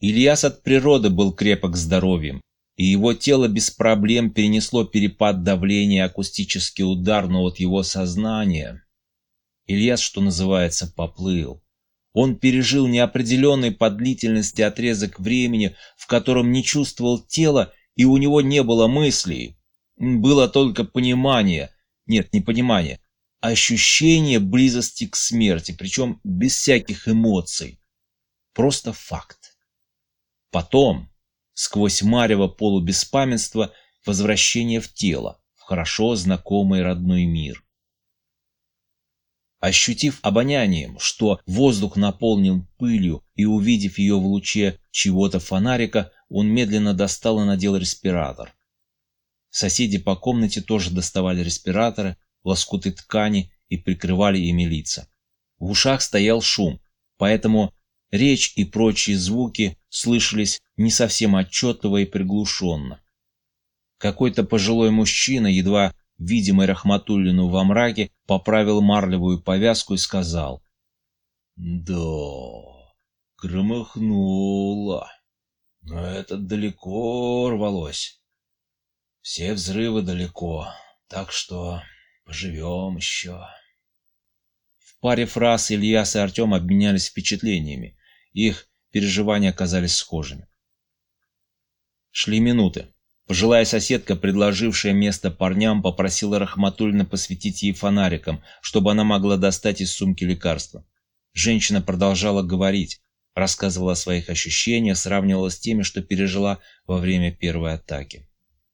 Ильяс от природы был крепок здоровьем, и его тело без проблем перенесло перепад давления и акустический удар, но от его сознания Ильяс, что называется, поплыл. Он пережил неопределенный по длительности отрезок времени, в котором не чувствовал тела, и у него не было мыслей. Было только понимание, нет, не понимание, ощущение близости к смерти, причем без всяких эмоций. Просто факт. Потом, сквозь марево полубеспамятства, возвращение в тело, в хорошо знакомый родной мир. Ощутив обонянием, что воздух наполнен пылью, и увидев ее в луче чего-то фонарика, он медленно достал и надел респиратор. Соседи по комнате тоже доставали респираторы, лоскуты ткани и прикрывали ими лица. В ушах стоял шум, поэтому речь и прочие звуки слышались не совсем отчетливо и приглушенно. Какой-то пожилой мужчина, едва видимый Рахматуллину во мраке, поправил марлевую повязку и сказал: «Да, громыхнуло, но это далеко рвалось. Все взрывы далеко, так что поживем еще». В паре фраз Ильяс и Артем обменялись впечатлениями, их переживания оказались схожими. Шли минуты. Пожилая соседка, предложившая место парням, попросила Рахматуллина посветить ей фонариком, чтобы она могла достать из сумки лекарства. Женщина продолжала говорить, рассказывала о своих ощущениях, сравнивала с теми, что пережила во время первой атаки.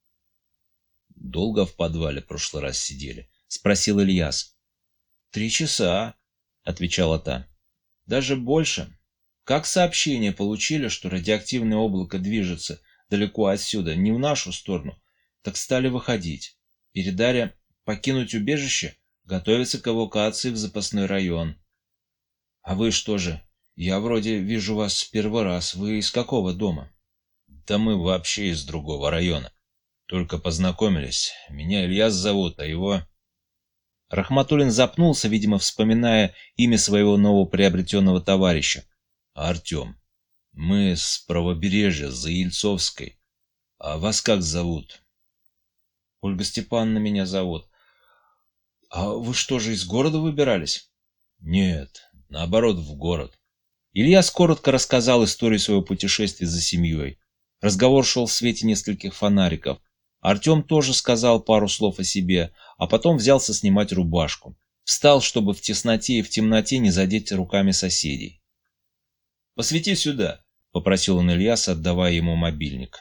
«Долго в подвале в прошлый раз сидели?» — спросил Ильяс. 3 часа», — отвечала та. «Даже больше. Как сообщение получили, что радиоактивное облако движется далеко отсюда, не в нашу сторону, так стали выходить. Передали покинуть убежище, готовиться к эвакуации в запасной район». «А вы что же? Я вроде вижу вас в первый раз. Вы из какого дома?» «Да мы вообще из другого района. Только познакомились. Меня Ильяс зовут, а его...» Рахматуллин запнулся, видимо, вспоминая имя своего новоприобретенного товарища. «Артем. Мы с правобережья, за Ельцовской. А вас как зовут?» «Ольга Степановна меня зовут. А вы что же, из города выбирались?» «Нет, наоборот, в город». Ильяс коротко рассказал историю своего путешествия за семьей. Разговор шел в свете нескольких фонариков. Артем тоже сказал пару слов о себе, а потом взялся снимать рубашку. Встал, чтобы в тесноте и в темноте не задеть руками соседей. «Посвети сюда», — попросил он Ильяса, отдавая ему мобильник.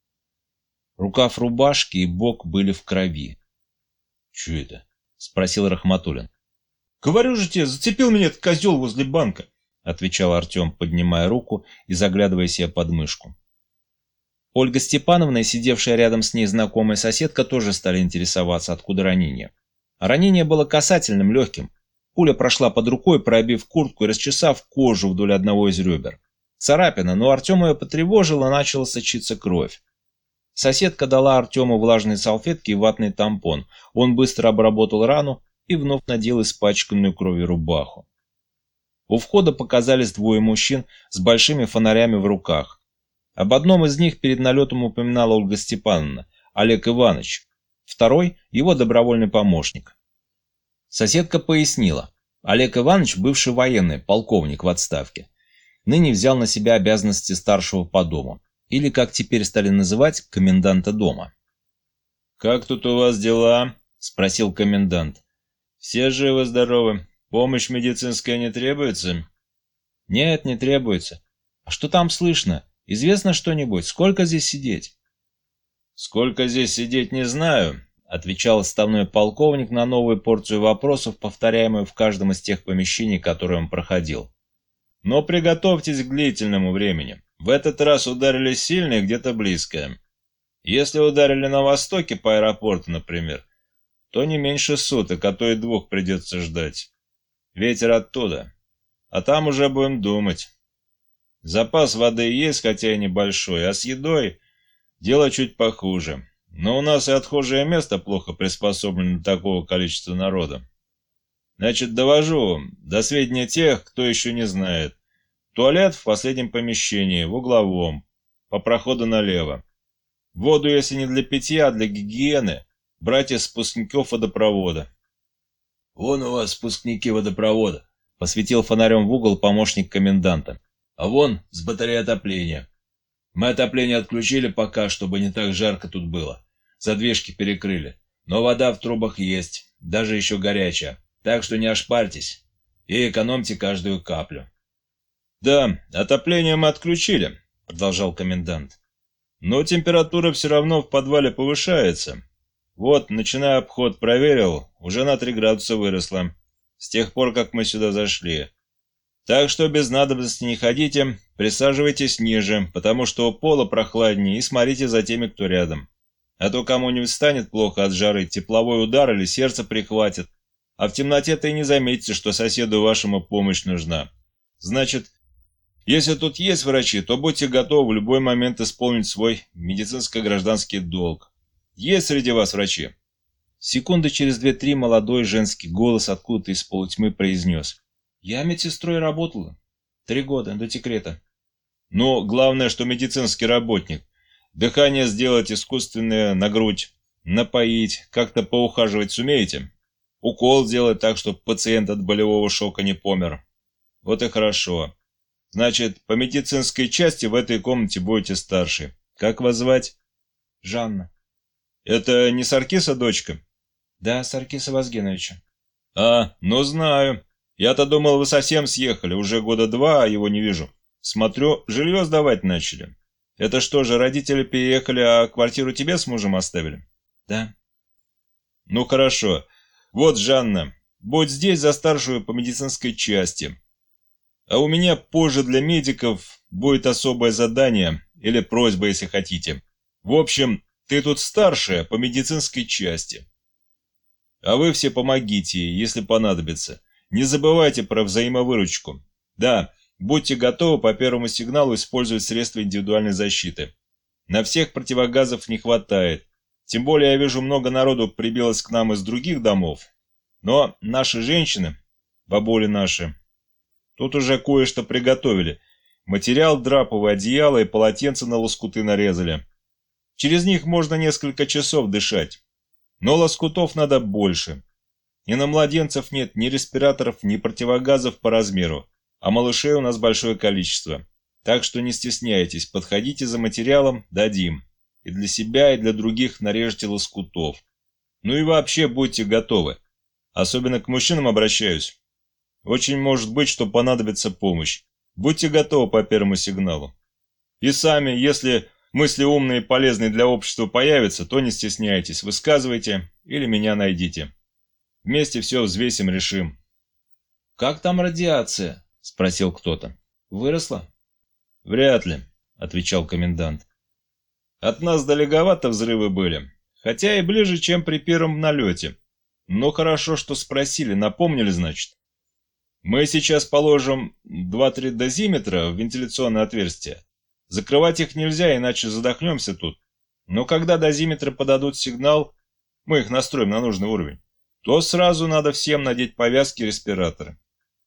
Рукав рубашки и бок были в крови. «Чё это?» — спросил Рахматуллин. «Говорю же тебе, зацепил меня этот козел возле банка», — отвечал Артем, поднимая руку и заглядывая себе под мышку. Ольга Степановна и сидевшая рядом с ней знакомая соседка тоже стали интересоваться, откуда ранение. Ранение было касательным, легким. Пуля прошла под рукой, пробив куртку и расчесав кожу вдоль одного из ребер. Царапина, но Артем ее потревожил, и начала сочиться кровь. Соседка дала Артему влажные салфетки и ватный тампон. Он быстро обработал рану и вновь надел испачканную кровью рубаху. У входа показались 2 мужчин с большими фонарями в руках. Об одном из них перед налетом упоминала Ольга Степановна, Олег Иванович. Второй – его добровольный помощник. Соседка пояснила. Олег Иванович – бывший военный, полковник в отставке. Ныне взял на себя обязанности старшего по дому. Или, как теперь стали называть, коменданта дома. «Как тут у вас дела?» – спросил комендант. «Все живы-здоровы? Помощь медицинская не требуется?» «Нет, не требуется. А что там слышно? Известно что-нибудь? Сколько здесь сидеть?» «Сколько здесь сидеть, не знаю», — отвечал отставной полковник на новую порцию вопросов, повторяемую в каждом из тех помещений, которые он проходил. «Но приготовьтесь к длительному времени. В этот раз ударили сильно и где-то близко. Если ударили на востоке, по аэропорту, например, то не меньше суток, а то и 2 придется ждать. Ветер оттуда. А там уже будем думать. Запас воды есть, хотя и небольшой, а с едой дело чуть похуже. Но у нас и отхожее место плохо приспособлено для такого количества народа. Значит, довожу до сведения тех, кто еще не знает. Туалет в последнем помещении, в угловом, по проходу налево. Воду, если не для питья, а для гигиены, брать из спускников водопровода. «Вон у вас спускники водопровода», — посветил фонарем в угол помощник коменданта. «А вон с батареи отопления. Мы отопление отключили пока, чтобы не так жарко тут было. Задвижки перекрыли. Но вода в трубах есть, даже еще горячая. Так что не ошпарьтесь и экономьте каждую каплю». «Да, отопление мы отключили», — продолжал комендант. «Но температура все равно в подвале повышается. Вот, начиная обход, проверил, уже на 3 градуса выросла, с тех пор, как мы сюда зашли. Так что без надобности не ходите, присаживайтесь ниже, потому что у пола прохладнее, и смотрите за теми, кто рядом. А то кому-нибудь станет плохо от жары, тепловой удар или сердце прихватит, а в темноте-то и не заметите, что соседу вашему помощь нужна. Значит, если тут есть врачи, то будьте готовы в любой момент исполнить свой медицинско-гражданский долг. Есть среди вас врачи?» Секунды через 2-3 молодой женский голос откуда-то из полутьмы произнес: «Я медсестрой работала. 3 года, до декрета». «Ну, главное, что медицинский работник. Дыхание сделать искусственное на грудь, напоить, как-то поухаживать сумеете? Укол сделать так, чтобы пациент от болевого шока не помер? Вот и хорошо. Значит, по медицинской части в этой комнате будете старший. Как вас звать?» «Жанна». «Это не Саркиса дочка?» «Да, Саркиса Вазгеновича». «Ну знаю. Я-то думал, вы совсем съехали, уже года 2, а его не вижу. Смотрю, жилье сдавать начали. Это что же, родители переехали, а квартиру тебе с мужем оставили?» «Да». «Ну хорошо. Вот, Жанна, будь здесь за старшую по медицинской части. А у меня позже для медиков будет особое задание или просьба, если хотите. В общем, ты тут старшая по медицинской части. А вы все помогите ей, если понадобится. Не забывайте про взаимовыручку. Да, будьте готовы по первому сигналу использовать средства индивидуальной защиты. На всех противогазов не хватает. Тем более я вижу, много народу прибилось к нам из других домов. Но наши женщины, бабули наши, тут уже кое-что приготовили. Материал драповый, одеяло и полотенца на лоскуты нарезали. Через них можно несколько часов дышать. Но лоскутов надо больше. И на младенцев нет ни респираторов, ни противогазов по размеру, а малышей у нас большое количество. Так что не стесняйтесь, подходите за материалом, дадим. И для себя, и для других нарежьте лоскутов. Ну и вообще будьте готовы. Особенно к мужчинам обращаюсь. Очень может быть, что понадобится помощь. Будьте готовы по первому сигналу. И сами, если мысли умные и полезные для общества появятся, то не стесняйтесь, высказывайте или меня найдите. Вместе все взвесим, решим». «Как там радиация?» – спросил кто-то. «Выросла?» «Вряд ли», – отвечал комендант. «От нас далековато взрывы были, хотя и ближе, чем при первом налете. Но хорошо, что спросили, напомнили, значит. Мы сейчас положим 2-3 дозиметра в вентиляционное отверстие. Закрывать их нельзя, иначе задохнемся тут. Но когда дозиметры подадут сигнал, мы их настроим на нужный уровень, то сразу надо всем надеть повязки и респираторы.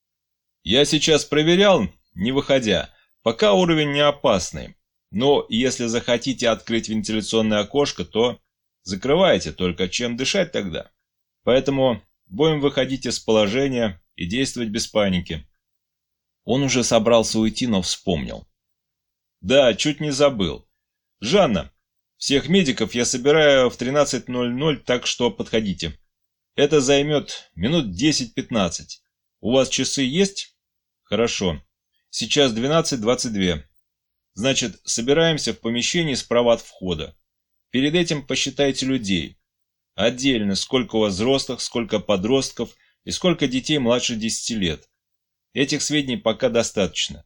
Я сейчас проверял, не выходя, пока уровень не опасный. Но если захотите открыть вентиляционное окошко, то закрывайте, только чем дышать тогда? Поэтому будем выходить из положения и действовать без паники». Он уже собрался уйти, но вспомнил. «Да, чуть не забыл. Жанна, всех медиков я собираю в 13:00, так что подходите. Это займет минут 10-15. У вас часы есть? Хорошо. Сейчас 12:22. Значит, собираемся в помещении справа от входа. Перед этим посчитайте людей. Отдельно, сколько у вас взрослых, сколько подростков и сколько детей младше 10 лет. Этих сведений пока достаточно.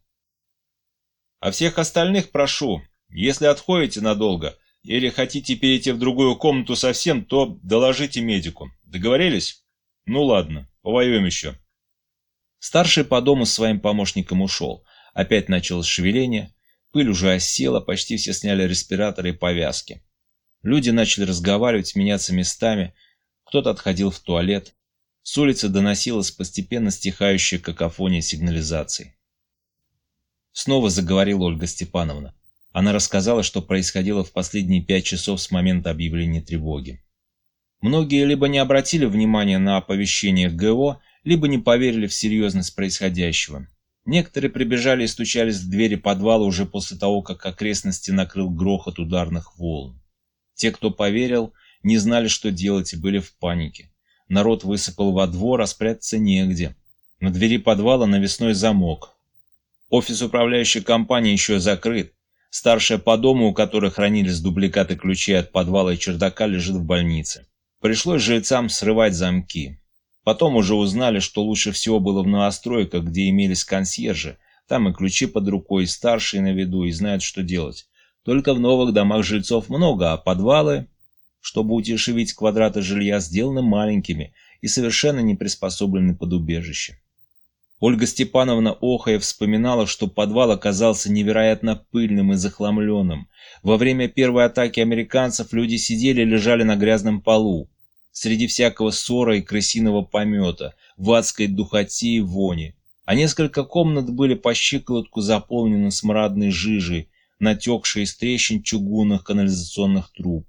А всех остальных прошу, если отходите надолго или хотите перейти в другую комнату совсем, то доложите медику. Договорились? Ну ладно, повоюем еще». Старший по дому с своим помощником ушел. Опять началось шевеление. Пыль уже осела, почти все сняли респираторы и повязки. Люди начали разговаривать, меняться местами. Кто-то отходил в туалет. С улицы доносилась постепенно стихающая какофония сигнализаций. Снова заговорила Ольга Степановна. Она рассказала, что происходило в последние 5 часов с момента объявления тревоги. Многие либо не обратили внимания на оповещение ГО, либо не поверили в серьезность происходящего. Некоторые прибежали и стучались в двери подвала уже после того, как окрестности накрыл грохот ударных волн. Те, кто поверил, не знали, что делать, и были в панике. Народ высыпал во двор, а спрятаться негде. На двери подвала навесной замок. Офис управляющей компании еще закрыт. Старшая по дому, у которой хранились дубликаты ключей от подвала и чердака, лежит в больнице. Пришлось жильцам срывать замки. Потом уже узнали, что лучше всего было в новостройках, где имелись консьержи. Там и ключи под рукой, и старшие на виду, и знают, что делать. Только в новых домах жильцов много, а подвалы, чтобы утешевить квадраты жилья, сделаны маленькими и совершенно не приспособлены под убежище. Ольга Степановна охая вспоминала, что подвал оказался невероятно пыльным и захламленным. Во время первой атаки американцев люди сидели и лежали на грязном полу, среди всякого ссора и крысиного помета, в адской духоте и вони. А несколько комнат были по щиколотку заполнены смрадной жижей, натекшей из трещин чугунных канализационных труб.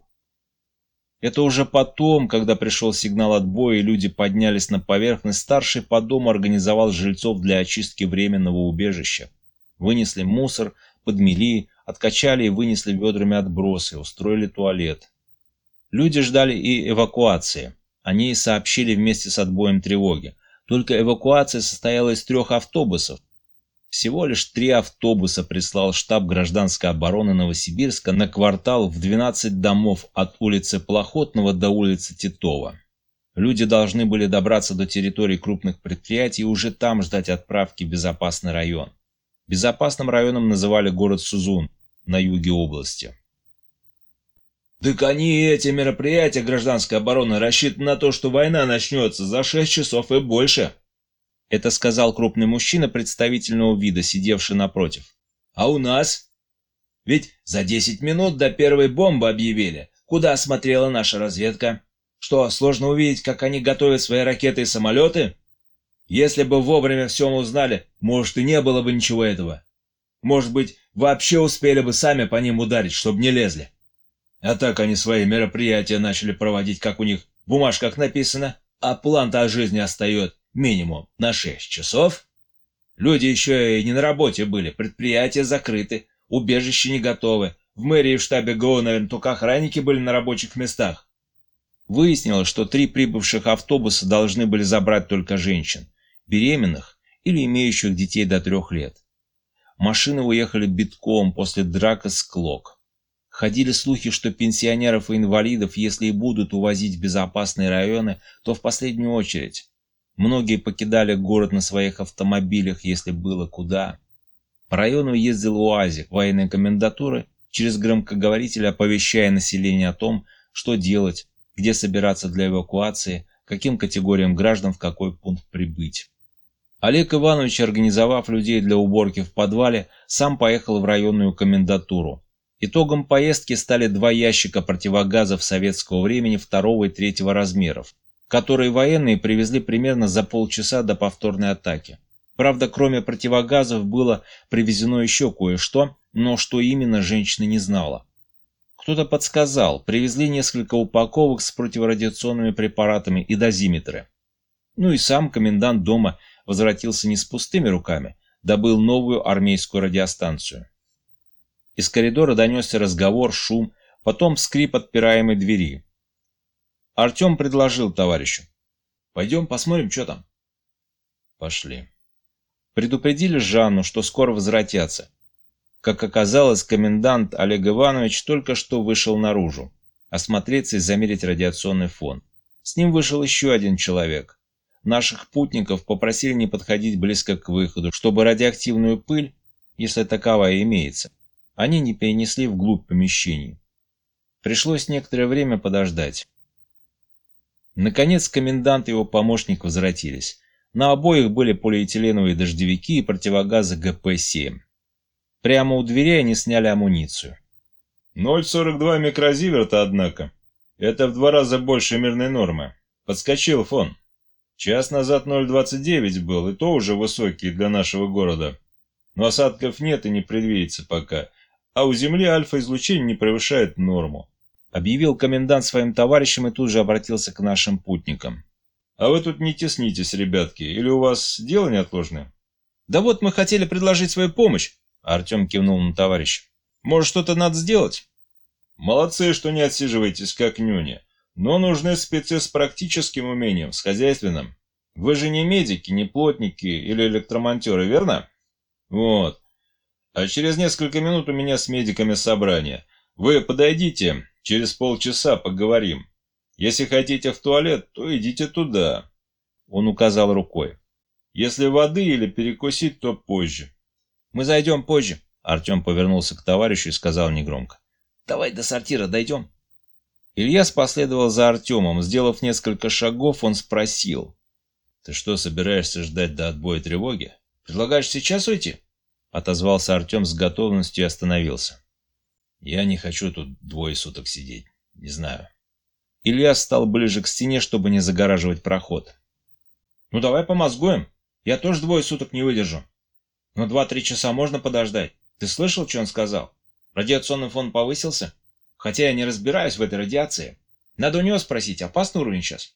Это уже потом, когда пришел сигнал отбоя и люди поднялись на поверхность, старший по дому организовал жильцов для очистки временного убежища. Вынесли мусор, подмели, откачали и вынесли ведрами отбросы, устроили туалет. Люди ждали и эвакуации. Они сообщили вместе с отбоем тревоги. Только эвакуация состояла из 3 автобусов. Всего лишь 3 автобуса прислал штаб гражданской обороны Новосибирска на квартал в 12 домов от улицы Плохотного до улицы Титова. Люди должны были добраться до территорий крупных предприятий и уже там ждать отправки в безопасный район. Безопасным районом называли город Сузун на юге области. «Так эти мероприятия гражданской обороны рассчитаны на то, что война начнется за 6 часов и больше», — это сказал крупный мужчина представительного вида, сидевший напротив. «А у нас? Ведь за 10 минут до первой бомбы объявили. Куда смотрела наша разведка? Что, сложно увидеть, как они готовят свои ракеты и самолеты? Если бы вовремя все узнали, может, и не было бы ничего этого. Может быть, вообще успели бы сами по ним ударить, чтобы не лезли. А так они свои мероприятия начали проводить, как у них в бумажках написано, а план-то о жизни остается минимум на 6 часов. Люди еще и не на работе были, предприятия закрыты, убежища не готовы. В мэрии и в штабе ГО, наверное, только охранники были на рабочих местах». Выяснилось, что 3 прибывших автобуса должны были забрать только женщин, беременных или имеющих детей до 3 лет. Машины уехали битком после драк и склок. Ходили слухи, что пенсионеров и инвалидов, если и будут увозить в безопасные районы, то в последнюю очередь. Многие покидали город на своих автомобилях, если было куда. По району ездил УАЗик военной комендатуры, через громкоговоритель оповещая население о том, что делать, где собираться для эвакуации, каким категориям граждан в какой пункт прибыть. Олег Иванович, организовав людей для уборки в подвале, сам поехал в районную комендатуру. Итогом поездки стали 2 ящика противогазов советского времени 2 и 3 размеров, которые военные привезли примерно за полчаса до повторной атаки. Правда, кроме противогазов было привезено еще кое-что, но что именно, женщина не знала. Кто-то подсказал, привезли несколько упаковок с противорадиационными препаратами и дозиметры. Ну и сам комендант дома возвратился не с пустыми руками, добыл новую армейскую радиостанцию. Из коридора донесся разговор, шум, потом скрип отпираемой двери. Артем предложил товарищу: «Пойдем посмотрим, что там». Пошли. Предупредили Жанну, что скоро возвратятся. Как оказалось, комендант Олег Иванович только что вышел наружу, осмотреться и замерить радиационный фон. С ним вышел еще один человек. Наших путников попросили не подходить близко к выходу, чтобы радиоактивную пыль, если таковая имеется, они не перенесли вглубь помещений. Пришлось некоторое время подождать. Наконец комендант и его помощник возвратились. На обоих были полиэтиленовые дождевики и противогазы ГП-7. Прямо у дверей они сняли амуницию. 0,42 микрозиверта, однако. Это в 2 раза больше мирной нормы. Подскочил фон. Час назад 0,29 был, и то уже высокий для нашего города. но осадков нет и не предвидится пока, а у Земли альфа-излучение не превышает норму», объявил комендант своим товарищам и тут же обратился к нашим путникам. «А вы тут не теснитесь, ребятки, или у вас дело неотложное?» «Да вот мы хотели предложить свою помощь», — Артем кивнул на товарища. «Может, что-то надо сделать?» «Молодцы, что не отсиживаетесь как нюни, но нужны спецы с практическим умением, с хозяйственным. Вы же не медики, не плотники или электромонтеры, верно? Вот. А через несколько минут у меня с медиками собрание. Вы подойдите, через полчаса поговорим. Если хотите в туалет, то идите туда». Он указал рукой. «Если воды или перекусить, то позже». «Мы зайдем позже», — Артем повернулся к товарищу и сказал негромко. «Давай до сортира дойдем». Ильяс последовал за Артемом. Сделав несколько шагов, он спросил. «Ты что, собираешься ждать до отбоя тревоги? Предлагаешь сейчас уйти?» Отозвался Артем с готовностью и остановился. «Я не хочу тут 2 суток сидеть. Не знаю». Ильяс стал ближе к стене, чтобы не загораживать проход. «Ну давай помозгуем. Я тоже 2 суток не выдержу. Но 2-3 часа можно подождать. Ты слышал, что он сказал? Радиационный фон повысился? Хотя я не разбираюсь в этой радиации. Надо у него спросить, опасный уровень сейчас?»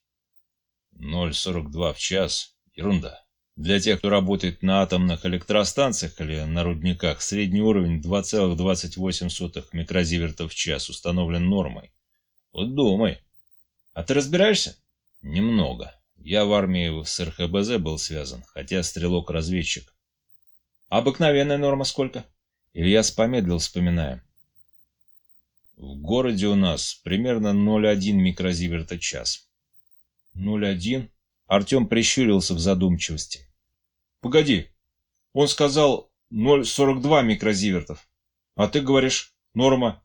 0,42 в час. Ерунда. Для тех, кто работает на атомных электростанциях или на рудниках, средний уровень 2,28 микрозивертов в час установлен нормой. Вот думай. А ты разбираешься? Немного. Я в армии с РХБЗ был связан, хотя стрелок-разведчик. Обыкновенная норма сколько? Ильяс помедлил, вспоминая. В городе у нас примерно 0,1 микрозиверта в час. 0,1? Артем прищурился в задумчивости. Погоди, он сказал 0,42 микрозивертов, а ты говоришь норма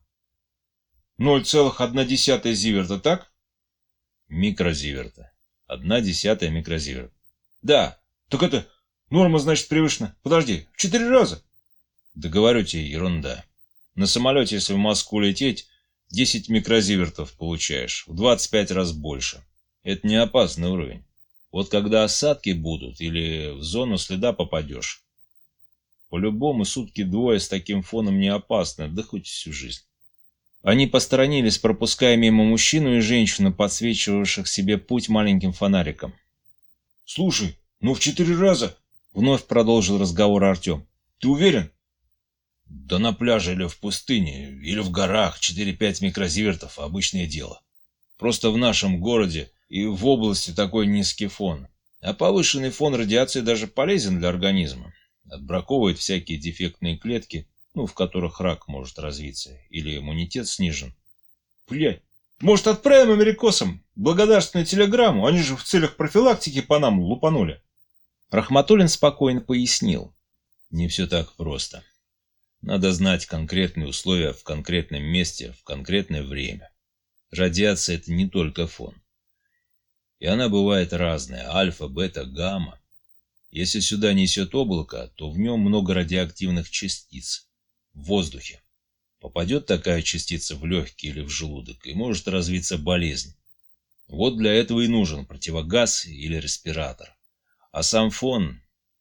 0,1 зиверта, так? Микрозиверта. 1/10 микрозиверт. Да, так это норма, значит, превышена. Подожди, в 4 раза. Да говорю тебе, ерунда. На самолете, если в Москву лететь, 10 микрозивертов получаешь, в 25 раз больше. Это не опасный уровень. Вот когда осадки будут или в зону следа попадешь. По-любому сутки 2 с таким фоном не опасно, да хоть всю жизнь. Они посторонились, пропуская мимо мужчину и женщину, подсвечивавших себе путь маленьким фонариком. «Слушай, ну в 4 раза!» — вновь продолжил разговор Артем. «Ты уверен?» «Да на пляже или в пустыне, или в горах 4-5 микрозивертов — обычное дело. Просто в нашем городе и в области такой низкий фон. А повышенный фон радиации даже полезен для организма. Отбраковывает всякие дефектные клетки, в которых рак может развиться, или иммунитет снижен». «Блядь, может, отправим америкосам благодарственную телеграмму? Они же в целях профилактики по нам лупанули». Рахматуллин спокойно пояснил. «Не все так просто. Надо знать конкретные условия в конкретном месте в конкретное время. Радиация — это не только фон. И она бывает разная — альфа, бета, гамма. Если сюда несет облако, то в нем много радиоактивных частиц в воздухе. Попадет такая частица в легкие или в желудок, и может развиться болезнь. Вот для этого и нужен противогаз или респиратор. А сам фон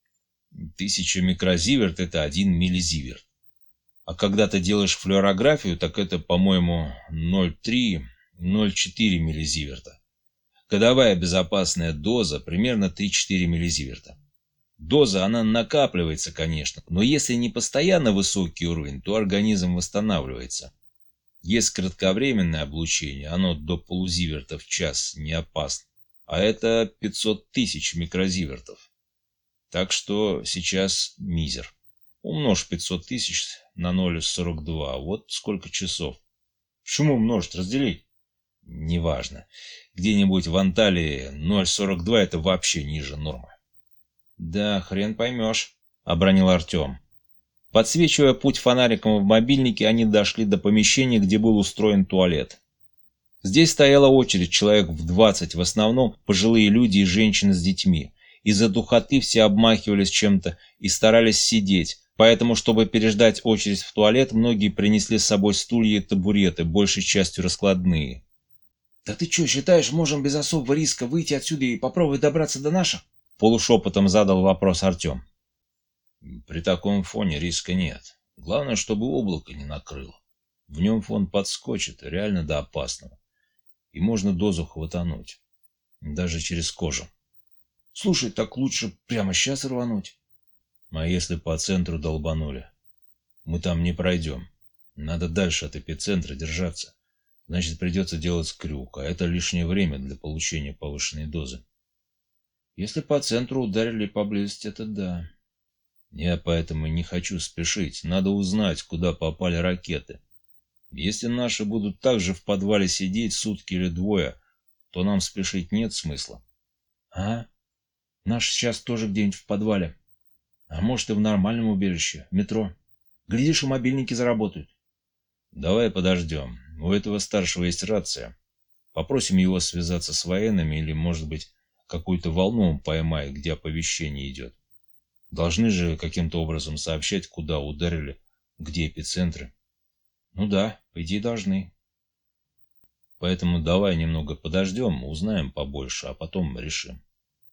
1000 микрозиверт — это 1 миллизиверт. А когда ты делаешь флюорографию, так это, по-моему, 0,3-0,4 миллизиверта. Годовая безопасная доза примерно 3-4 миллизиверта. Доза, она накапливается, конечно, но если не постоянно высокий уровень, то организм восстанавливается. Есть кратковременное облучение, оно до полузиверта в час не опасно, а это 500 тысяч микрозивертов. Так что сейчас мизер. Умножь 500 тысяч на 0,42, вот сколько часов. Почему умножить, разделить? Неважно. Где-нибудь в Анталии 0,42 это вообще ниже нормы. Да, хрен поймешь, обронил Артем. Подсвечивая путь фонариком в мобильнике, они дошли до помещения, где был устроен туалет. Здесь стояла очередь, человек в 20, в основном пожилые люди и женщины с детьми. Из-за духоты все обмахивались чем-то и старались сидеть, поэтому, чтобы переждать очередь в туалет, многие принесли с собой стулья и табуреты, большей частью раскладные. «Да ты что, считаешь, можем без особого риска выйти отсюда и попробовать добраться до наших?» Полушепотом задал вопрос Артем. При таком фоне риска нет. Главное, чтобы облако не накрыло. В нем фон подскочит, реально до опасного. И можно дозу хватануть. Даже через кожу. Слушай, так лучше прямо сейчас рвануть. А если по центру долбанули? Мы там не пройдем. Надо дальше от эпицентра держаться. Значит, придется делать крюк, а это лишнее время для получения повышенной дозы. Если по центру ударили поблизости, это да. Я поэтому не хочу спешить. Надо узнать, куда попали ракеты. Если наши будут также в подвале сидеть сутки или двое, то нам спешить нет смысла. А? Наши сейчас тоже где-нибудь в подвале. А может и в нормальном убежище, в метро. Глядишь, и мобильники заработают. Давай подождем. У этого старшего есть рация. Попросим его связаться с военными или, может быть, какую-то волну он поймает, где оповещение идет. Должны же каким-то образом сообщать, куда ударили, где эпицентры. Ну да, по идее должны. Поэтому давай немного подождем, узнаем побольше, а потом решим.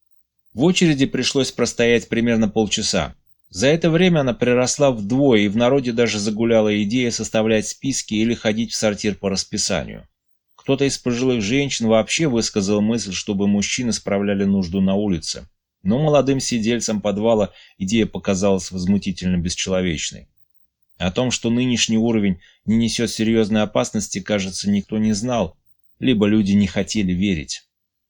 В очереди пришлось простоять примерно полчаса. За это время она приросла вдвое, и в народе даже загуляла идея составлять списки или ходить в сортир по расписанию. Кто-то из пожилых женщин вообще высказал мысль, чтобы мужчины справляли нужду на улице. Но молодым сидельцам подвала идея показалась возмутительно бесчеловечной. О том, что нынешний уровень не несет серьезной опасности, кажется, никто не знал, либо люди не хотели верить.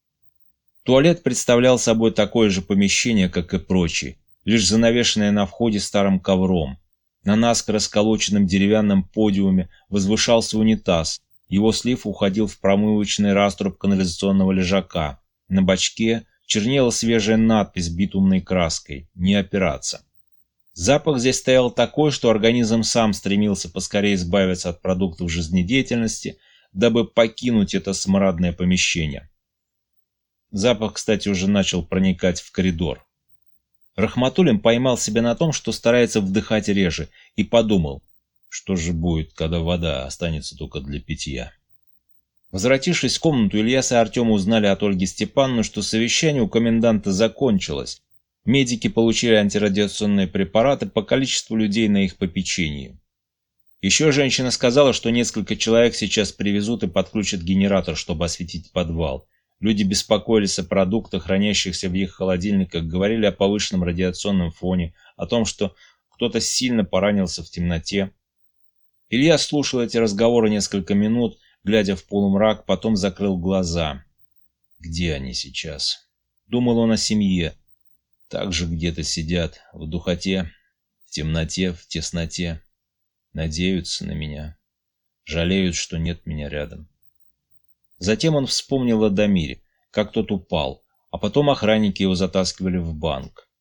Туалет представлял собой такое же помещение, как и прочие, лишь занавешенное на входе старым ковром. На наскоро сколоченном деревянном подиуме возвышался унитаз. Его слив уходил в промывочный раструб канализационного лежака. На бачке чернела свежая надпись битумной краской «Не опираться». Запах здесь стоял такой, что организм сам стремился поскорее избавиться от продуктов жизнедеятельности, дабы покинуть это смрадное помещение. Запах, кстати, уже начал проникать в коридор. Рахматуллин поймал себя на том, что старается вдыхать реже, и подумал, что же будет, когда вода останется только для питья. Возвратившись в комнату, Ильяс и Артем узнали от Ольги Степановны, что совещание у коменданта закончилось. Медики получили антирадиационные препараты по количеству людей на их попечении. Еще женщина сказала, что несколько человек сейчас привезут и подключат генератор, чтобы осветить подвал. Люди беспокоились о продуктах, хранящихся в их холодильниках, говорили о повышенном радиационном фоне, о том, что кто-то сильно поранился в темноте. Илья слушал эти разговоры несколько минут, глядя в полумрак, потом закрыл глаза. Где они сейчас? Думал он о семье. Так же где-то сидят, в духоте, в темноте, в тесноте. Надеются на меня. Жалеют, что нет меня рядом. Затем он вспомнил о Дамире, как тот упал, а потом охранники его затаскивали в банк.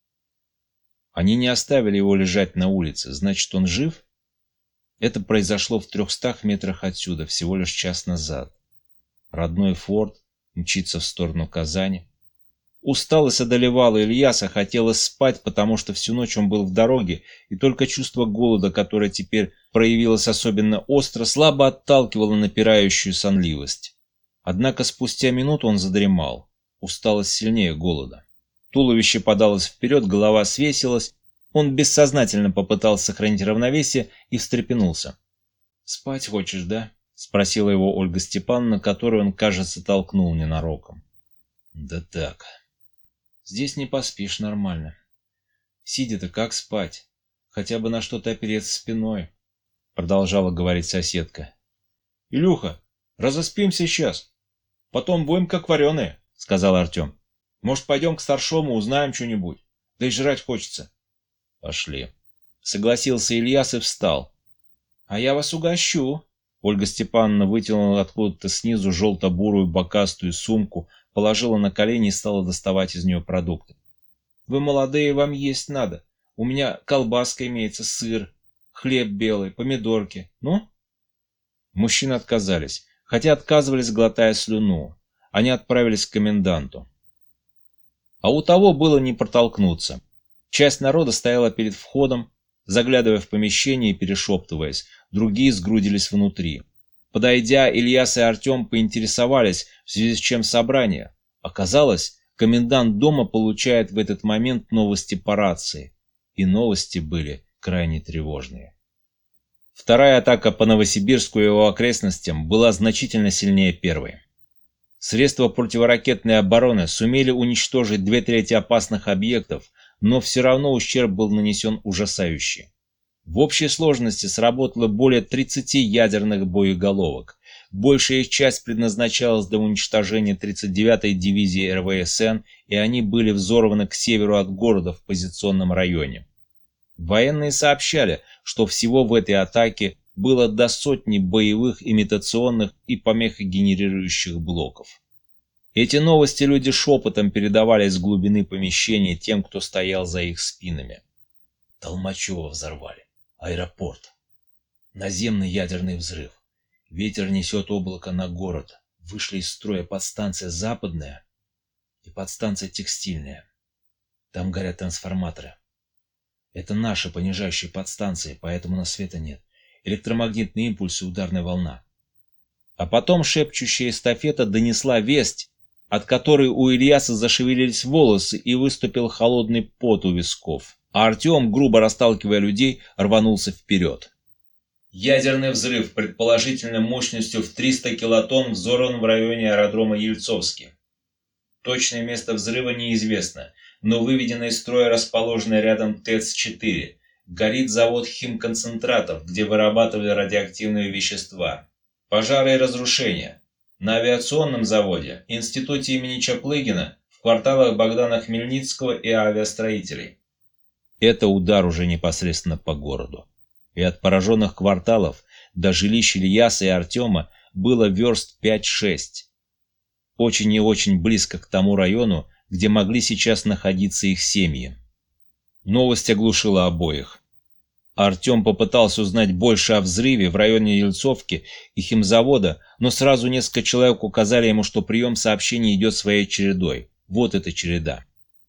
Они не оставили его лежать на улице, значит, он жив? Это произошло в 300 метрах отсюда, всего лишь час назад. Родной форт мчится в сторону Казани. Усталость одолевала Ильяса, хотелось спать, потому что всю ночь он был в дороге, и только чувство голода, которое теперь проявилось особенно остро, слабо отталкивало напирающую сонливость. Однако спустя минуту он задремал. Усталость сильнее голода. Туловище подалось вперед, голова свесилась. Он бессознательно попытался сохранить равновесие и встрепенулся. «Спать хочешь, да?» — спросила его Ольга Степановна, которую он, кажется, толкнул ненароком. «Да так. Здесь не поспишь нормально. Сидя-то как спать? Хотя бы на что-то опереться спиной», — продолжала говорить соседка. «Илюха, разоспимся сейчас. Потом будем как вареные», — сказал Артем. «Может, пойдем к старшому, узнаем что-нибудь? Да и жрать хочется». «Пошли», — согласился Ильяс и встал. «А я вас угощу». Ольга Степановна вытянула откуда-то снизу желто-бурую бокастую сумку, положила на колени и стала доставать из нее продукты. «Вы молодые, вам есть надо. У меня колбаска имеется, сыр, хлеб белый, помидорки. Ну?» Мужчины отказались, хотя отказывались, глотая слюну. Они отправились к коменданту. А у того было не протолкнуться. Часть народа стояла перед входом, заглядывая в помещение и перешептываясь, другие сгрудились внутри. Подойдя, Ильяс и Артем поинтересовались, в связи с чем собрание. Оказалось, комендант дома получает в этот момент новости по рации. и новости были крайне тревожные. Вторая атака по Новосибирску и его окрестностям была значительно сильнее первой. Средства противоракетной обороны сумели уничтожить 2/3 опасных объектов, но все равно ущерб был нанесен ужасающий. В общей сложности сработало более 30 ядерных боеголовок. Большая их часть предназначалась для уничтожения 39-й дивизии РВСН, и они были взорваны к северу от города в позиционном районе. Военные сообщали, что всего в этой атаке было до сотни боевых, имитационных и помехогенерирующих блоков. Эти новости люди шепотом передавали с глубины помещения тем, кто стоял за их спинами. Толмачева взорвали. Аэропорт. Наземный ядерный взрыв. Ветер несет облако на город. Вышли из строя подстанция Западная и подстанция Текстильная. Там горят трансформаторы. Это наши понижающие подстанции, поэтому на света нет. Электромагнитные импульсы, ударная волна. А потом шепчущая эстафета донесла весть, от которой у Ильяса зашевелились волосы и выступил холодный пот у висков. А Артем, грубо расталкивая людей, рванулся вперед. Ядерный взрыв, предположительно мощностью в 300 килотонн, взорван в районе аэродрома Ельцовский. Точное место взрыва неизвестно, но выведено из строя расположенный рядом ТЭЦ-4. Горит завод химконцентратов, где вырабатывали радиоактивные вещества. Пожары и разрушения. На авиационном заводе, институте имени Чаплыгина, в кварталах Богдана Хмельницкого и авиастроителей. Это удар уже непосредственно по городу. И от пораженных кварталов до жилищ Ильяса и Артема было верст 5-6. Очень и очень близко к тому району, где могли сейчас находиться их семьи. Новость оглушила обоих. Артем попытался узнать больше о взрыве в районе Ельцовки и химзавода, но сразу несколько человек указали ему, что прием сообщений идет своей чередой. Вот эта череда.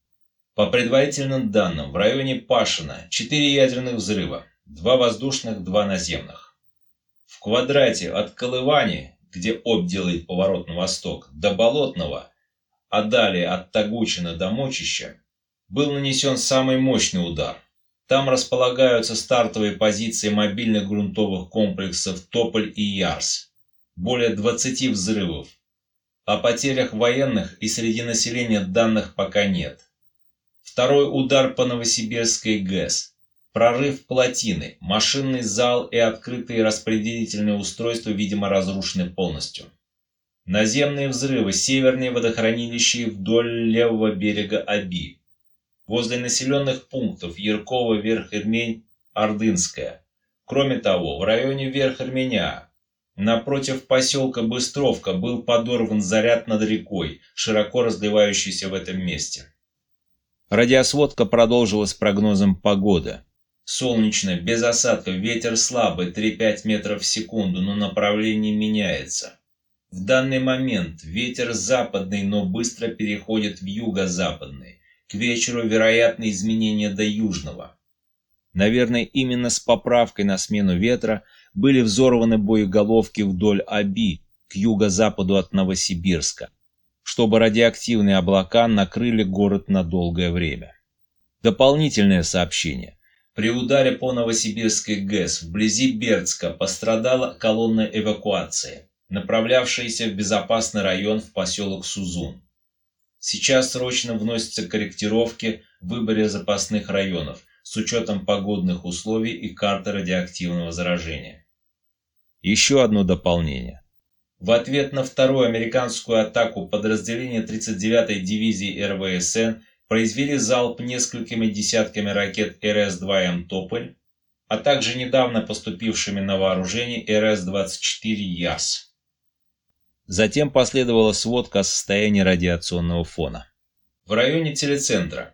По предварительным данным, в районе Пашина 4 ядерных взрыва, 2 воздушных, 2 наземных. В квадрате от Колывани, где Обь делает поворот на восток, до Болотного, а далее от Тагучина до Мочища, был нанесен самый мощный удар. Там располагаются стартовые позиции мобильных грунтовых комплексов Тополь и Ярс. Более 20 взрывов. О потерях военных и среди населения данных пока нет. Второй удар по Новосибирской ГЭС. Прорыв плотины, машинный зал и открытые распределительные устройства, видимо, разрушены полностью. Наземные взрывы, северные водохранилища вдоль левого берега Оби. Возле населенных пунктов Яркова, Верх-Ирмень, Ордынская. Кроме того, в районе Верх-Ирменя, напротив поселка Быстровка, был подорван заряд над рекой, широко разливающийся в этом месте. Радиосводка продолжилась прогнозом погоды. Солнечно, без осадков, ветер слабый, 3-5 метров в секунду, но направление меняется. В данный момент ветер западный, но быстро переходит в юго-западный. К вечеру вероятны изменения до южного. Наверное, именно с поправкой на смену ветра были взорваны боеголовки вдоль Оби, к юго-западу от Новосибирска, чтобы радиоактивные облака накрыли город на долгое время. Дополнительное сообщение. При ударе по Новосибирской ГЭС вблизи Бердска пострадала колонна эвакуации, направлявшаяся в безопасный район в поселок Сузун. Сейчас срочно вносятся корректировки в выборе запасных районов с учетом погодных условий и карты радиоактивного заражения. Еще одно дополнение. В ответ на вторую американскую атаку подразделения 39-й дивизии РВСН произвели залп несколькими десятками ракет РС-2М «Тополь», а также недавно поступившими на вооружение РС-24 «Ярс». Затем последовала сводка о состоянии радиационного фона. В районе телецентра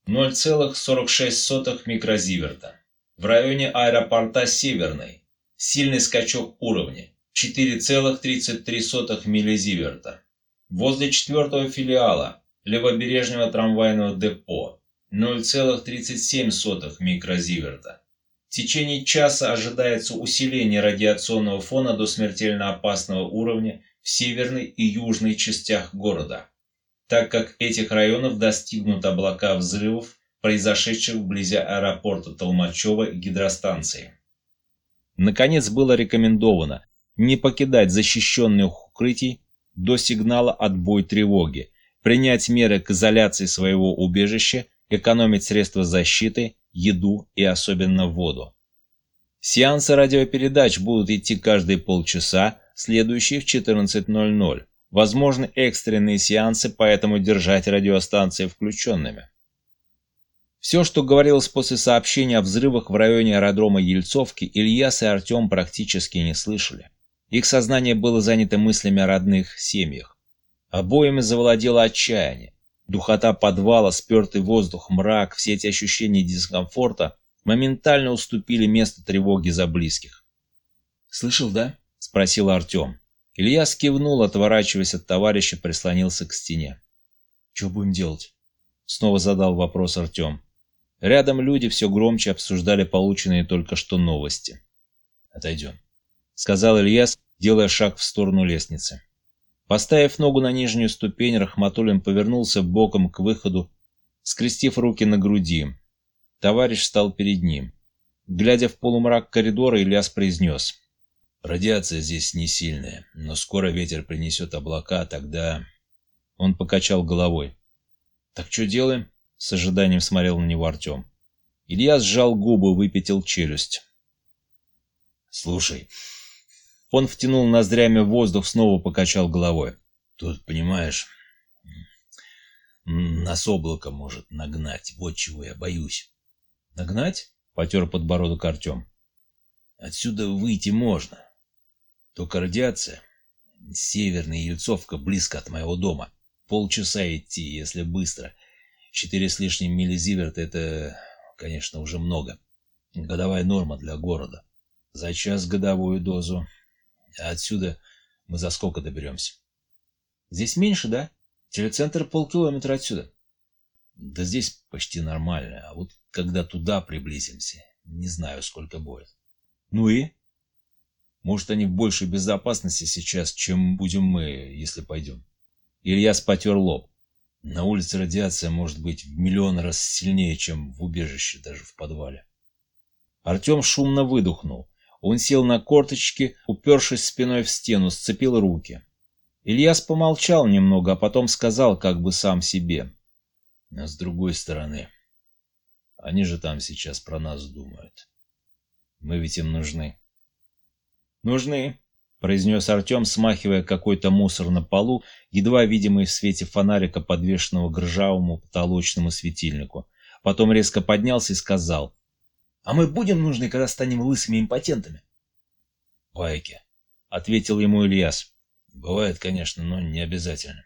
0,46 микрозиверта. В районе аэропорта Северный сильный скачок уровня 4,33 миллизиверта. Возле 4-го филиала левобережного трамвайного депо 0,37 микрозиверта. В течение часа ожидается усиление радиационного фона до смертельно опасного уровня в северной и южной частях города, так как этих районов достигнут облака взрывов произошедших вблизи аэропорта Толмачева и гидростанции. Наконец было рекомендовано не покидать защищенных укрытий до сигнала «Отбой тревоги», принять меры к изоляции своего убежища, экономить средства защиты, еду и особенно воду. Сеансы радиопередач будут идти каждые полчаса, следующие в 14:00. Возможны экстренные сеансы, поэтому держать радиостанции включенными. Все, что говорилось после сообщения о взрывах в районе аэродрома Ельцовки, Ильяс и Артем практически не слышали. Их сознание было занято мыслями о родных семьях. Обоими завладело отчаяние. Духота подвала, спертый воздух, мрак, все эти ощущения дискомфорта моментально уступили место тревоге за близких. «Слышал, да?» – спросил Артем. Ильяс кивнул, отворачиваясь от товарища, прислонился к стене. «Что будем делать?» – снова задал вопрос Артем. Рядом люди все громче обсуждали полученные только что новости. «Отойдем», — сказал Ильяс, делая шаг в сторону лестницы. Поставив ногу на нижнюю ступень, Рахматуллин повернулся боком к выходу, скрестив руки на груди. Товарищ встал перед ним. Глядя в полумрак коридора, Ильяс произнес: «Радиация здесь не сильная, но скоро ветер принесет облака, тогда...» Он покачал головой. «Так что делаем?» — с ожиданием смотрел на него Артем. Илья сжал губы, выпятил челюсть. «Слушай». Он втянул ноздрями воздух, снова покачал головой. «Тут, понимаешь, нас облако может нагнать. Вот чего я боюсь». «Нагнать?» — потер подбородок Артем. «Отсюда выйти можно. Только радиация. Северная Ельцовка близко от моего дома. Полчаса идти, если быстро. 4 с лишним миллизиверта — это, конечно, уже много. Годовая норма для города. За час годовую дозу. А отсюда мы за сколько доберемся?» «Здесь меньше, да? Телецентр полкилометра отсюда». «Да здесь почти нормально. А вот когда туда приблизимся, не знаю, сколько будет». «Ну и?» «Может, они в большей безопасности сейчас, чем будем мы, если пойдем». Ильяс потер лоб. «На улице радиация может быть в миллион раз сильнее, чем в убежище, даже в подвале». Артем шумно выдохнул. Он сел на корточки, упершись спиной в стену, сцепил руки. Ильяс помолчал немного, а потом сказал как бы сам себе: «А с другой стороны, они же там сейчас про нас думают. Мы ведь им нужны». «Нужны», — произнес Артем, смахивая какой-то мусор на полу, едва видимый в свете фонарика, подвешенного к ржавому потолочному светильнику. Потом резко поднялся и сказал: «А мы будем нужны, когда станем лысыми импотентами?» «Байки», — ответил ему Ильяс. «Бывает, конечно, но не обязательно».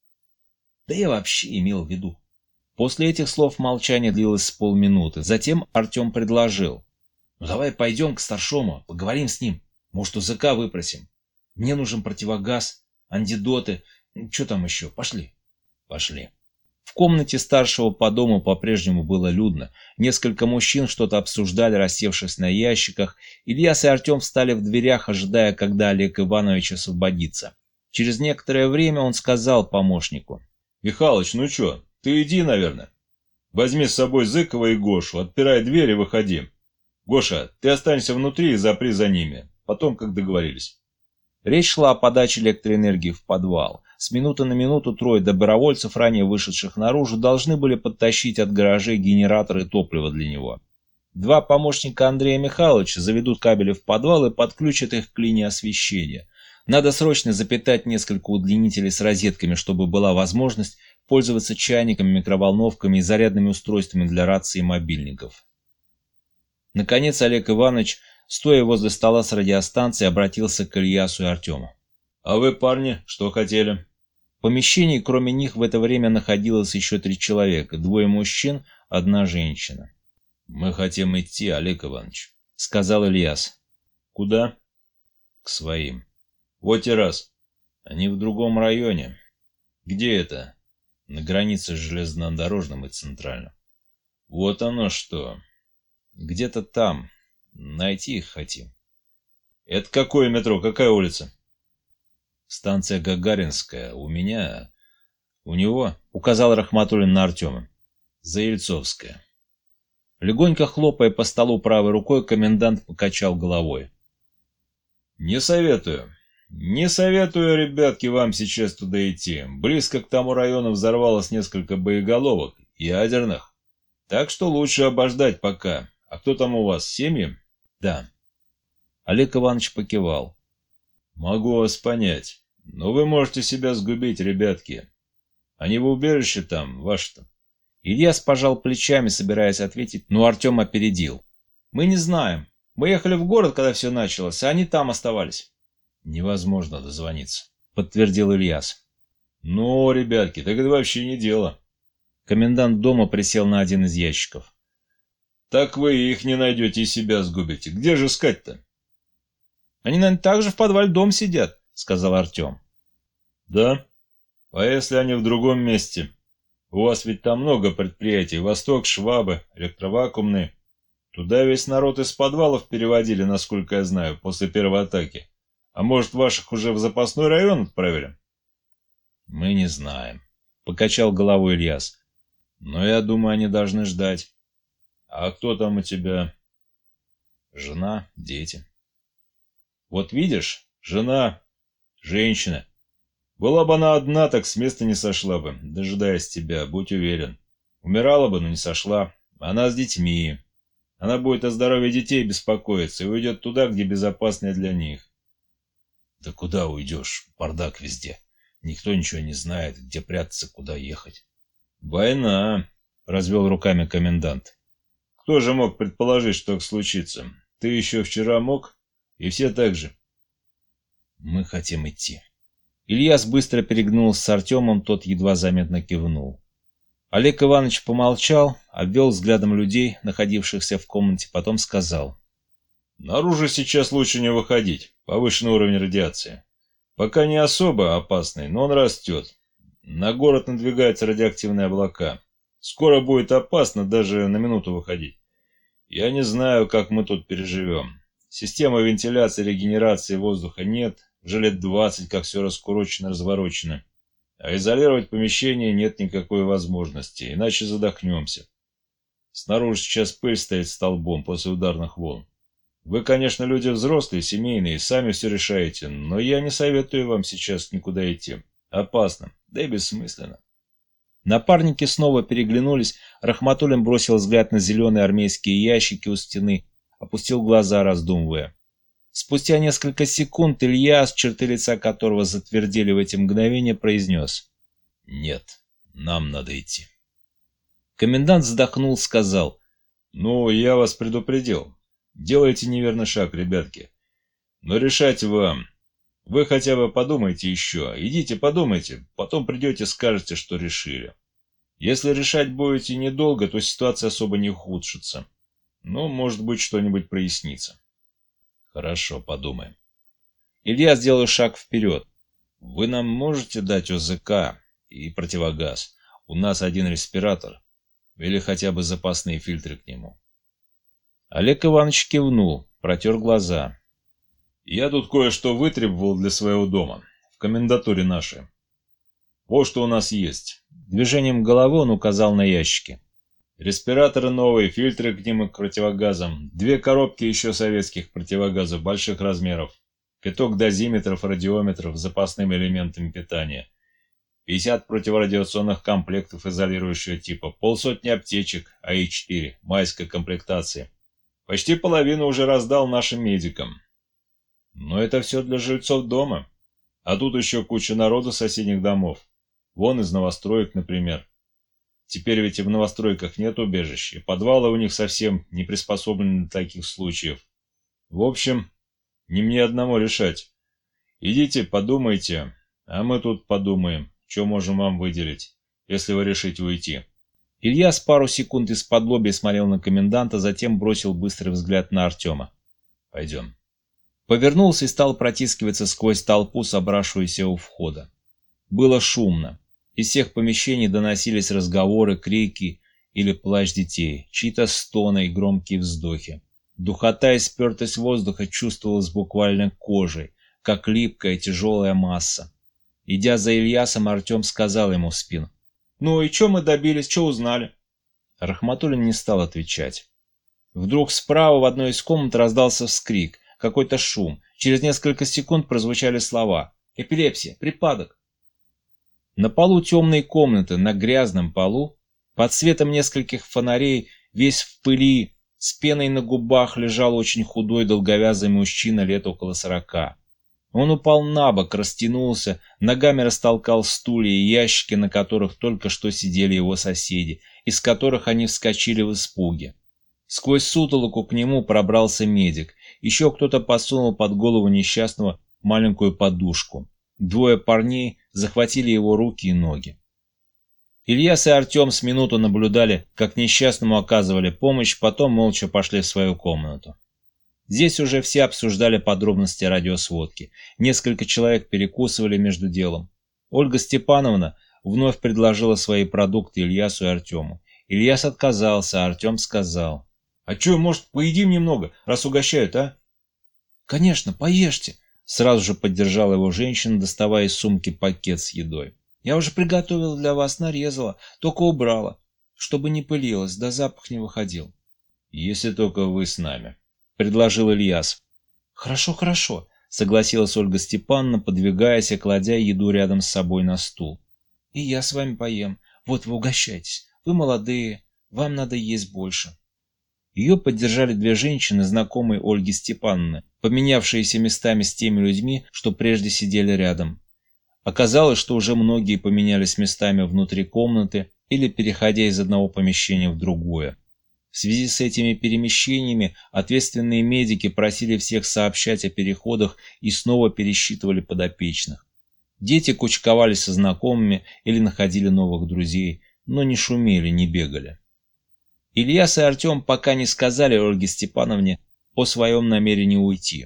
«Да я вообще имел в виду». После этих слов молчание длилось с полминуты. Затем Артем предложил: «Ну давай пойдем к старшому, поговорим с ним. Может, УЗК выпросим. Мне нужен противогаз, антидоты. Что там еще? Пошли». «Пошли». В комнате старшего по дому по-прежнему было людно. Несколько мужчин что-то обсуждали, рассевшись на ящиках. Ильяс и Артем встали в дверях, ожидая, когда Олег Иванович освободится. Через некоторое время он сказал помощнику: «Михалыч, ну что, ты иди, наверное. Возьми с собой Зыкова и Гошу, отпирай дверь и выходи. Гоша, ты останься внутри и запри за ними. Потом, как договорились». Речь шла о подаче электроэнергии в подвал. С минуты на минуту трое добровольцев, ранее вышедших наружу, должны были подтащить от гаражей генераторы и топливо для него. 2 помощника Андрея Михайловича заведут кабели в подвал и подключат их к линии освещения. Надо срочно запитать несколько удлинителей с розетками, чтобы была возможность пользоваться чайниками, микроволновками и зарядными устройствами для раций и мобильников. Наконец Олег Иванович, стоя возле стола с радиостанцией, обратился к Ильясу и Артему: «А вы, парни, что хотели?» В помещении, кроме них, в это время находилось еще 3 человека, 2 мужчин, 1 женщина. «Мы хотим идти, Олег Иванович», — сказал Ильяс. «Куда?» «К своим». «Вот и раз. Они в другом районе». «Где это?» «На границе с железнодорожным и центральным». «Вот оно что. Где-то там. Найти их хотим». «Это какое метро? Какая улица?» «Станция Гагаринская. У меня... У него...» — указал Рахматуллин на Артема. Заельцовская. Легонько хлопая по столу правой рукой, комендант покачал головой. Не советую. Не советую, ребятки, вам сейчас туда идти. Близко к тому району взорвалось несколько боеголовок, ядерных. Так что лучше обождать пока. А кто там у вас, семьи? Да. Олег Иванович покивал. Могу вас понять. Но вы можете себя сгубить, ребятки. Они в убежище там, ваше-то. Ильяс пожал плечами, собираясь ответить, но Артем опередил. Мы не знаем. Мы ехали в город, когда все началось, а они там оставались. Невозможно дозвониться, подтвердил Ильяс. Ну, ребятки, так это вообще не дело. Комендант дома присел на один из ящиков. Так вы их не найдете и себя сгубите. Где же искать-то? Они, наверное, также в подвале дома сидят, сказал Артем. Да? А если они в другом месте? У вас ведь там много предприятий. Восток, Швабы, электровакуумные. Туда весь народ из подвалов переводили, насколько я знаю, после первой атаки. А может, ваших уже в запасной район отправили? Мы не знаем, покачал головой Ильяс. Но я думаю, они должны ждать. А кто там у тебя? Жена, дети. Вот видишь, жена, женщина. Была бы она одна, так с места не сошла бы, дожидаясь тебя, будь уверен. Умирала бы, но не сошла. Она с детьми. Она будет о здоровье детей беспокоиться и уйдет туда, где безопаснее для них. Да куда уйдешь? Бардак везде. Никто ничего не знает, где прятаться, куда ехать. Война, развел руками комендант. Кто же мог предположить, что так случится? Ты еще вчера мог? И все так же. Мы хотим идти. Ильяс быстро перегнулся с Артемом, тот едва заметно кивнул. Олег Иванович помолчал, обвел взглядом людей, находившихся в комнате, потом сказал. Наружу сейчас лучше не выходить, повышенный уровень радиации. Пока не особо опасный, но он растет. На город надвигаются радиоактивные облака. Скоро будет опасно даже на минуту выходить. Я не знаю, как мы тут переживем. Системы вентиляции и регенерации воздуха нет, уже лет 20, как все раскурочено, разворочено. А изолировать помещение нет никакой возможности, иначе задохнемся. Снаружи сейчас пыль стоит столбом после ударных волн. Вы, конечно, люди взрослые, семейные, сами все решаете, но я не советую вам сейчас никуда идти. Опасно, да и бессмысленно. Напарники снова переглянулись, Рахматуллин бросил взгляд на зеленые армейские ящики у стены, опустил глаза, раздумывая. Спустя несколько секунд Ильяс, черты лица которого затвердели в эти мгновения, произнес. «Нет, нам надо идти». Комендант вздохнул, сказал. «Ну, я вас предупредил. Делайте неверный шаг, ребятки. Но решать вам. Вы хотя бы подумайте еще. Идите подумайте, потом придете, скажете, что решили. Если решать будете недолго, то ситуация особо не ухудшится. Но, может быть, что-нибудь прояснится». «Хорошо, подумаем». Илья сделал шаг вперед. «Вы нам можете дать ОЗК и противогаз? У нас один респиратор. Или хотя бы запасные фильтры к нему». Олег Иванович кивнул, протер глаза. «Я тут кое-что вытребовал для своего дома, в комендатуре нашей. Вот что у нас есть». Движением головы он указал на ящики. Респираторы новые, фильтры к ним и к противогазам, 2 коробки еще советских противогазов больших размеров, пяток дозиметров, радиометров с запасными элементами питания, 50 противорадиационных комплектов изолирующего типа, полсотни аптечек АИ-4 майской комплектации. Почти половину уже раздал нашим медикам. Но это все для жильцов дома. А тут еще куча народу соседних домов. Вон из новостроек, например. Теперь ведь и в новостройках нет убежищ, и подвалы у них совсем не приспособлены для таких случаев. В общем, не мне одному решать. Идите, подумайте, а мы тут подумаем, что можем вам выделить, если вы решите уйти. Илья с пару секунд исподлобья смотрел на коменданта, затем бросил быстрый взгляд на Артема. Пойдем. Повернулся и стал протискиваться сквозь толпу, собравшуюся у входа. Было шумно. Из всех помещений доносились разговоры, крики или плач детей, чьи-то стоны и громкие вздохи. Духота и спертость воздуха чувствовалась буквально кожей, как липкая тяжелая масса. Идя за Ильясом, Артем сказал ему в спину. «Ну и что мы добились, что узнали?» Рахматуллин не стал отвечать. Вдруг справа в одной из комнат раздался вскрик, какой-то шум. Через несколько секунд прозвучали слова: «Эпилепсия! Припадок!» На полу темной комнаты, на грязном полу, под светом нескольких фонарей, весь в пыли, с пеной на губах, лежал очень худой долговязый мужчина лет около 40. Он упал на бок, растянулся, ногами растолкал стулья и ящики, на которых только что сидели его соседи, из которых они вскочили в испуге. Сквозь сутолоку к нему пробрался медик. Еще кто-то подсунул под голову несчастного маленькую подушку. Двое парней захватили его руки и ноги. Ильяс и Артем с минуту наблюдали, как несчастному оказывали помощь, потом молча пошли в свою комнату. Здесь уже все обсуждали подробности радиосводки. Несколько человек перекусывали между делом. Ольга Степановна вновь предложила свои продукты Ильясу и Артему. Ильяс отказался, а Артем сказал: «А че, может, поедим немного, раз угощают, а?» «Конечно, поешьте», — сразу же поддержала его женщина, доставая из сумки пакет с едой. «Я уже приготовила для вас, нарезала, только убрала, чтобы не пылилось, да запах не выходил». «Если только вы с нами», — предложил Ильяс. «Хорошо, хорошо», — согласилась Ольга Степановна, подвигаясь и кладя еду рядом с собой на стул. «И я с вами поем. Вот вы угощайтесь. Вы молодые, вам надо есть больше». Ее поддержали две женщины, знакомые Ольги Степановны, поменявшиеся местами с теми людьми, что прежде сидели рядом. Оказалось, что уже многие поменялись местами внутри комнаты или переходя из одного помещения в другое. В связи с этими перемещениями ответственные медики просили всех сообщать о переходах и снова пересчитывали подопечных. Дети кучковались со знакомыми или находили новых друзей, но не шумели, не бегали. Ильяс и Артем пока не сказали Ольге Степановне о своем намерении уйти.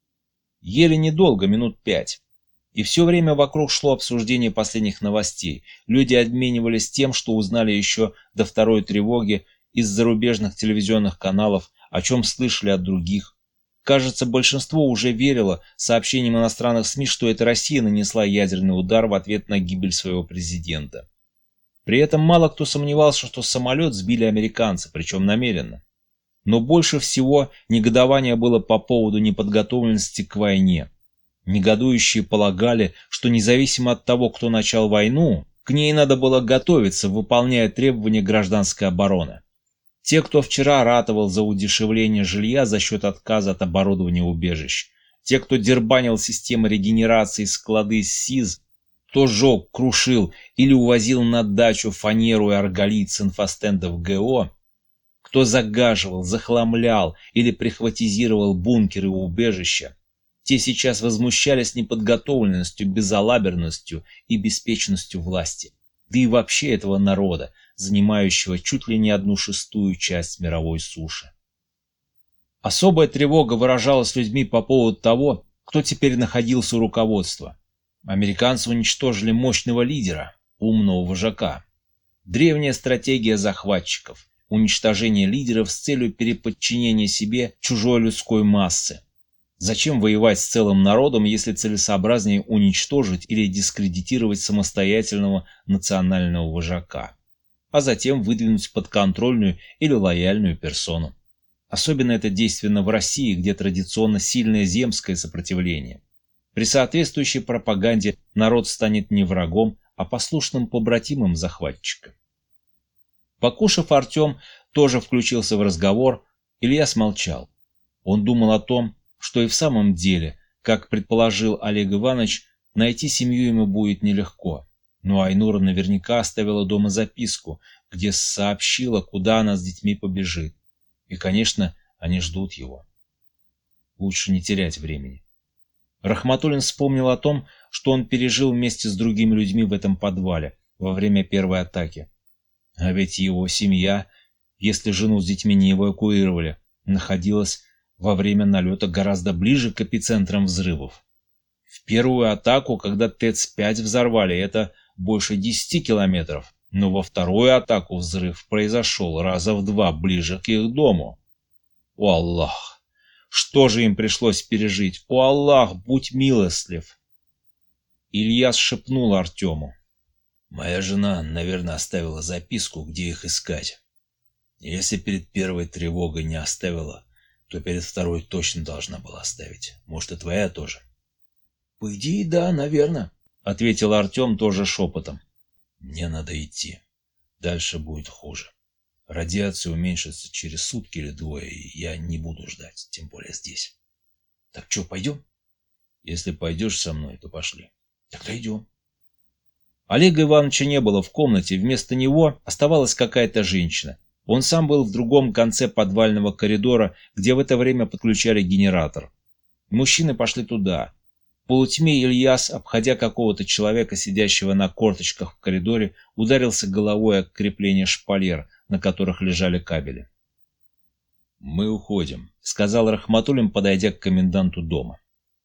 Ели недолго, минут 5. И все время вокруг шло обсуждение последних новостей. Люди обменивались тем, что узнали еще до второй тревоги из зарубежных телевизионных каналов, о чем слышали от других. Кажется, большинство уже верило сообщениям иностранных СМИ, что это Россия нанесла ядерный удар в ответ на гибель своего президента. При этом мало кто сомневался, что самолет сбили американцы, причем намеренно. Но больше всего негодование было по поводу неподготовленности к войне. Негодующие полагали, что независимо от того, кто начал войну, к ней надо было готовиться, выполняя требования гражданской обороны. Те, кто вчера ратовал за удешевление жилья за счет отказа от оборудования убежищ, те, кто дербанил системы регенерации склады СИЗ, кто жег, крушил или увозил на дачу фанеру и арголит с инфостендов ГО, кто загаживал, захламлял или прихватизировал бункеры и убежища, те сейчас возмущались неподготовленностью, безалаберностью и беспечностью власти, да и вообще этого народа, занимающего чуть ли не 1/6 часть мировой суши. Особая тревога выражалась людьми по поводу того, кто теперь находился у руководства. Американцы уничтожили мощного лидера, умного вожака. Древняя стратегия захватчиков – уничтожение лидеров с целью переподчинения себе чужой людской массы. Зачем воевать с целым народом, если целесообразнее уничтожить или дискредитировать самостоятельного национального вожака, а затем выдвинуть подконтрольную или лояльную персону? Особенно это действенно в России, где традиционно сильное земское сопротивление. При соответствующей пропаганде народ станет не врагом, а послушным побратимом захватчика. Покушав, Артем тоже включился в разговор. Ильяс молчал. Он думал о том, что и в самом деле, как предположил Олег Иванович, найти семью ему будет нелегко. Но Айнура наверняка оставила дома записку, где сообщила, куда она с детьми побежит. И, конечно, они ждут его. Лучше не терять времени. Рахматуллин вспомнил о том, что он пережил вместе с другими людьми в этом подвале во время первой атаки. А ведь его семья, если жену с детьми не эвакуировали, находилась во время налета гораздо ближе к эпицентрам взрывов. В первую атаку, когда ТЭЦ-5 взорвали, это больше 10 километров, но во вторую атаку взрыв произошел раза в 2 ближе к их дому. О Аллах! Что же им пришлось пережить? О Аллах, будь милостлив! Ильяс шепнул Артему: «Моя жена, наверное, оставила записку, где их искать. Если перед первой тревогой не оставила, то перед второй точно должна была оставить. Может, и твоя тоже? По идее, да, наверное, ответил Артем тоже шепотом. Мне надо идти. Дальше будет хуже. Радиация уменьшится через сутки или двое, и я не буду ждать, тем более здесь. Так что, пойдем? Если пойдешь со мной, то пошли. Тогда идем. Олега Ивановича не было в комнате, вместо него оставалась какая-то женщина. Он сам был в другом конце подвального коридора, где в это время подключали генератор. Мужчины пошли туда. В полутьме Ильяс, обходя какого-то человека, сидящего на корточках в коридоре, ударился головой о крепление шпалер, на которых лежали кабели. «Мы уходим», — сказал Рахматуллин, подойдя к коменданту дома.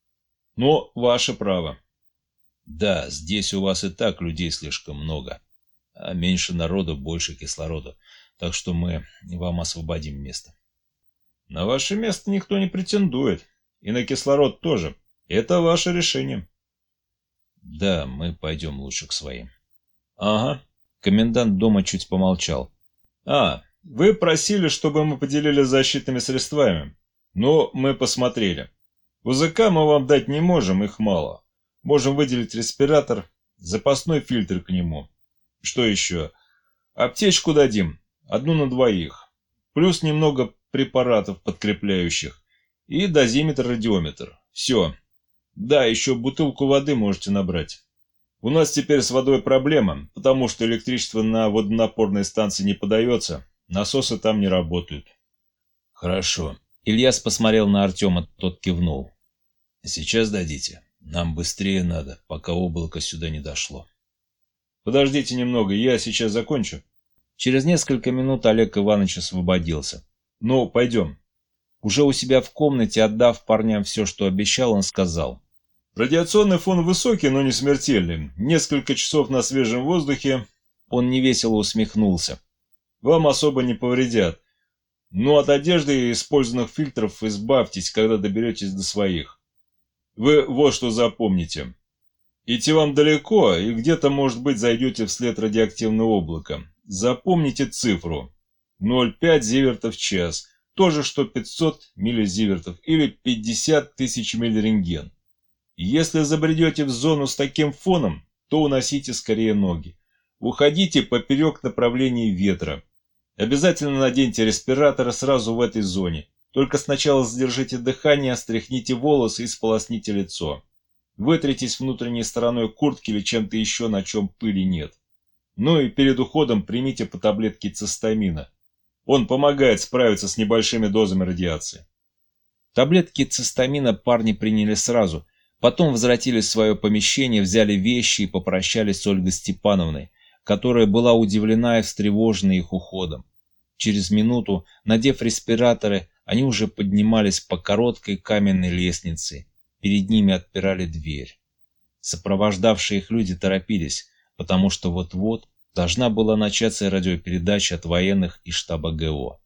«Но ваше право». «Да, здесь у вас и так людей слишком много, а меньше народу, больше кислорода, так что мы вам освободим место». «На ваше место никто не претендует, и на кислород тоже. Это ваше решение». «Да, мы пойдем лучше к своим». «Ага». Комендант дома чуть помолчал. Вы просили, чтобы мы поделились защитными средствами. Но мы посмотрели. УЗК мы вам дать не можем, их мало. Можем выделить респиратор, запасной фильтр к нему. Что еще? Аптечку дадим, 1 на 2. Плюс немного препаратов подкрепляющих. И дозиметр-радиометр. Все. Да, еще бутылку воды можете набрать. У нас теперь с водой проблема, потому что электричество на водонапорной станции не подается. Насосы там не работают. Хорошо. Ильяс посмотрел на Артема, тот кивнул. Сейчас дадите. Нам быстрее надо, пока облако сюда не дошло. Подождите немного, я сейчас закончу. Через несколько минут Олег Иванович освободился. Ну, пойдем. Уже у себя в комнате, отдав парням все, что обещал, он сказал. Радиационный фон высокий, но не смертельный. Несколько часов на свежем воздухе. Он невесело усмехнулся. Вам особо не повредят. Но от одежды и использованных фильтров избавьтесь, когда доберетесь до своих. Вы вот что запомните. Идти вам далеко, и где-то, может быть, зайдете вслед радиоактивного облака. Запомните цифру. 0,5 зивертов в час. То же, что 500 миллизивертов или 50 тысяч миллирентген. Если забредете в зону с таким фоном, то уносите скорее ноги. Уходите поперек направления ветра. Обязательно наденьте респираторы сразу в этой зоне. Только сначала задержите дыхание, стряхните волосы и сполосните лицо. Вытритесь внутренней стороной куртки или чем-то еще, на чем пыли нет. Ну и перед уходом примите по таблетке цистамина. Он помогает справиться с небольшими дозами радиации. Таблетки цистамина парни приняли сразу. Потом возвратились в свое помещение, взяли вещи и попрощались с Ольгой Степановной, которая была удивлена и встревожена их уходом. Через минуту, надев респираторы, они уже поднимались по короткой каменной лестнице. Перед ними отпирали дверь. Сопровождавшие их люди торопились, потому что вот-вот должна была начаться радиопередача от военных и штаба ГО.